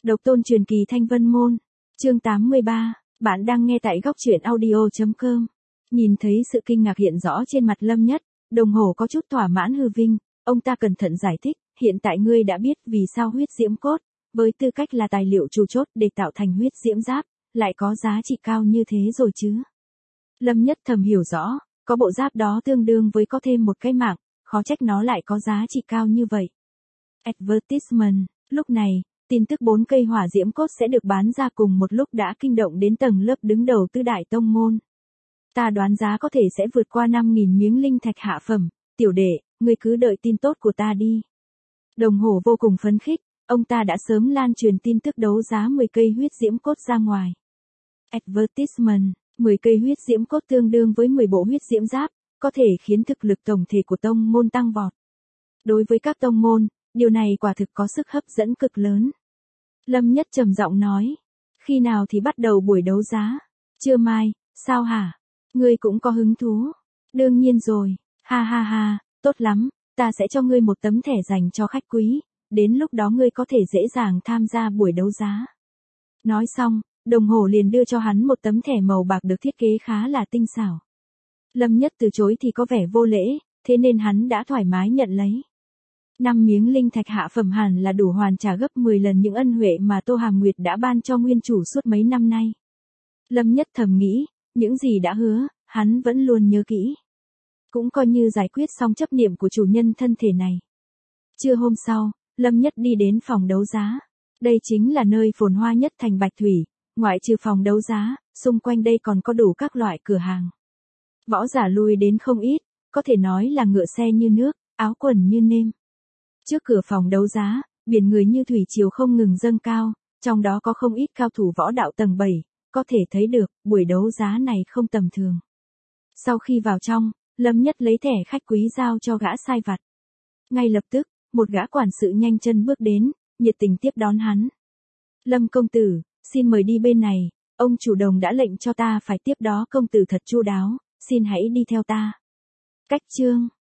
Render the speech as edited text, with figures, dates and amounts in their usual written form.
Độc tôn truyền kỳ Thanh Vân Môn. Chương 83, bạn đang nghe tại góc truyện audio.com. Nhìn thấy sự kinh ngạc hiện rõ trên mặt Lâm Nhất, Đồng Hổ có chút thỏa mãn hư vinh, ông ta cẩn thận giải thích, hiện tại ngươi đã biết vì sao huyết diễm cốt, với tư cách là tài liệu chủ chốt để tạo thành huyết diễm giáp, lại có giá trị cao như thế rồi chứ. Lâm Nhất thầm hiểu rõ, có bộ giáp đó tương đương với có thêm một cái mạng, khó trách nó lại có giá trị cao như vậy. Advertisement, lúc này, tin tức 4 cây hỏa diễm cốt sẽ được bán ra cùng một lúc đã kinh động đến tầng lớp đứng đầu tứ đại tông môn. Ta đoán giá có thể sẽ vượt qua 5.000 miếng linh thạch hạ phẩm, tiểu đệ, ngươi cứ đợi tin tốt của ta đi. Đồng Hổ vô cùng phấn khích, ông ta đã sớm lan truyền tin tức đấu giá 10 cây huyết diễm cốt ra ngoài. Advertisement, 10 cây huyết diễm cốt tương đương với 10 bộ huyết diễm giáp, có thể khiến thực lực tổng thể của tông môn tăng vọt. Đối với các tông môn, điều này quả thực có sức hấp dẫn cực lớn. Lâm Nhất trầm giọng nói, khi nào thì bắt đầu buổi đấu giá? Trưa mai, sao hả? Ngươi cũng có hứng thú? Đương nhiên rồi, ha ha ha, tốt lắm, ta sẽ cho ngươi một tấm thẻ dành cho khách quý, đến lúc đó ngươi có thể dễ dàng tham gia buổi đấu giá. Nói xong, Đồng Hổ liền đưa cho hắn một tấm thẻ màu bạc được thiết kế khá là tinh xảo. Lâm Nhất từ chối thì có vẻ vô lễ, thế nên hắn đã thoải mái nhận lấy. 5 miếng linh thạch hạ phẩm hẳn là đủ hoàn trả gấp 10 lần những ân huệ mà Tô Hàm Nguyệt đã ban cho nguyên chủ suốt mấy năm nay. Lâm Nhất thầm nghĩ, những gì đã hứa, hắn vẫn luôn nhớ kỹ. Cũng coi như giải quyết xong chấp niệm của chủ nhân thân thể này. Trưa hôm sau, Lâm Nhất đi đến phòng đấu giá. Đây chính là nơi phồn hoa nhất thành Bạch Thủy, ngoại trừ phòng đấu giá, xung quanh đây còn có đủ các loại cửa hàng. Võ giả lui đến không ít, có thể nói là ngựa xe như nước, áo quần như nêm. Trước cửa phòng đấu giá, biển người như thủy triều không ngừng dâng cao, trong đó có không ít cao thủ võ đạo tầng 7, có thể thấy được, buổi đấu giá này không tầm thường. Sau khi vào trong, Lâm Nhất lấy thẻ khách quý giao cho gã sai vặt. Ngay lập tức, một gã quản sự nhanh chân bước đến, nhiệt tình tiếp đón hắn. Lâm công tử, xin mời đi bên này, ông chủ Đồng đã lệnh cho ta phải tiếp đó công tử thật chu đáo, xin hãy đi theo ta. Cách chương